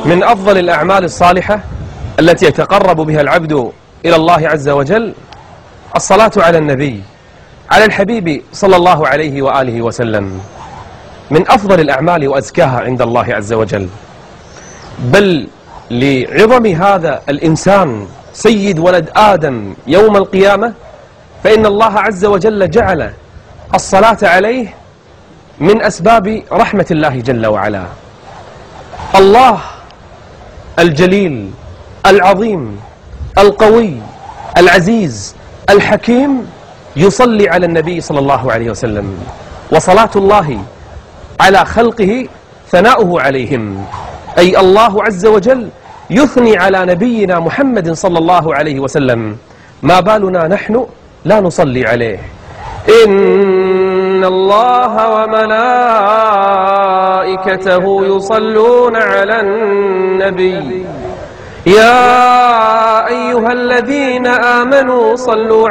من أفضل الأعمال الصالحة التي يتقرب بها العبد إلى الله عز وجل الصلاة على النبي، على الحبيب صلى الله عليه وآله وسلم، من أفضل الأعمال وأزكاها عند الله عز وجل. بل لعظم هذا الإنسان سيد ولد آدم يوم القيامة، فإن الله عز وجل جعل الصلاة عليه من أسباب رحمة الله جل وعلا. الله الجليل العظيم القوي العزيز الحكيم يصلي على النبي صلى الله عليه وسلم، وصلاة الله على خلقه ثناؤه عليهم، أي الله عز وجل يثني على نبينا محمد صلى الله عليه وسلم، ما بالنا نحن لا نصلي عليه. إن الله وملائكته يصلون على النبي يا أيها الذين آمنوا صلوا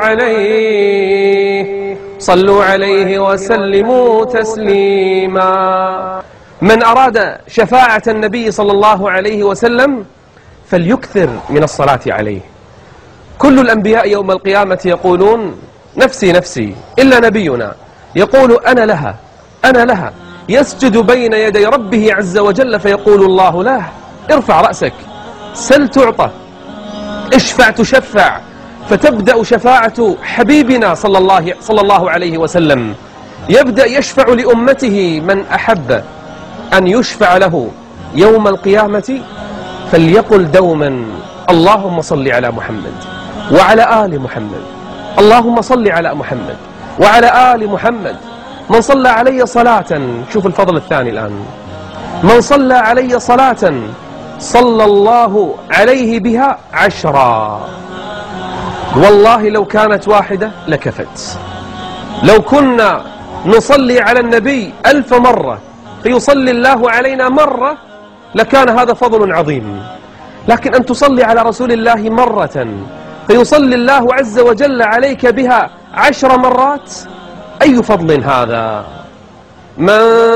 عليه وسلموا تسليما. من أراد شفاعة النبي صلى الله عليه وسلم فليكثر من الصلاة عليه. كل الأنبياء يوم القيامة يقولون نفسي نفسي، إلا نبينا يقول أنا لها، يسجد بين يدي ربه عز وجل فيقول الله له ارفع رأسك، سل تعطى، اشفع تشفع. فتبدأ شفاعة حبيبنا صلى الله عليه وسلم، يبدأ يشفع لأمته. من أحب أن يشفع له يوم القيامة فليقل دوما اللهم صل على محمد وعلى آل محمد، اللهم صل على محمد وعلى آل محمد. من صلى علي صلاة، شوف الفضل الثاني الآن، من صلى علي صلاة صلى الله عليه بها 10. والله لو كانت واحدة لكفت. لو كنا نصلي على النبي 1000 مرة فيصلي الله علينا مرة لكان هذا فضل عظيم، لكن أن تصلي على رسول الله مرة فيصلي الله عز وجل عليك بها 10 مرات، أي فضل هذا؟ من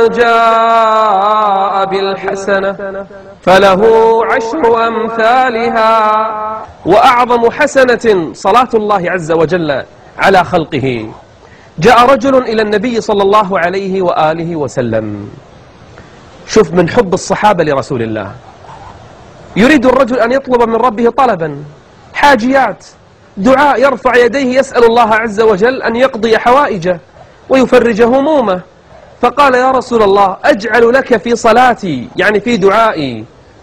جاء بالحسنة فله 10 أمثالها، وأعظم حسنة صلاة الله عز وجل على خلقه. جاء رجل إلى النبي صلى الله عليه وآله وسلم، شوف من حب الصحابة لرسول الله، يريد الرجل أن يطلب من ربه طلبا، حاجيات، دعاء، يرفع يديه يسأل الله عز وجل أن يقضي حوائجه ويفرج همومه. فقال يا رسول الله أجعل لك في صلاتي، يعني في دعائي،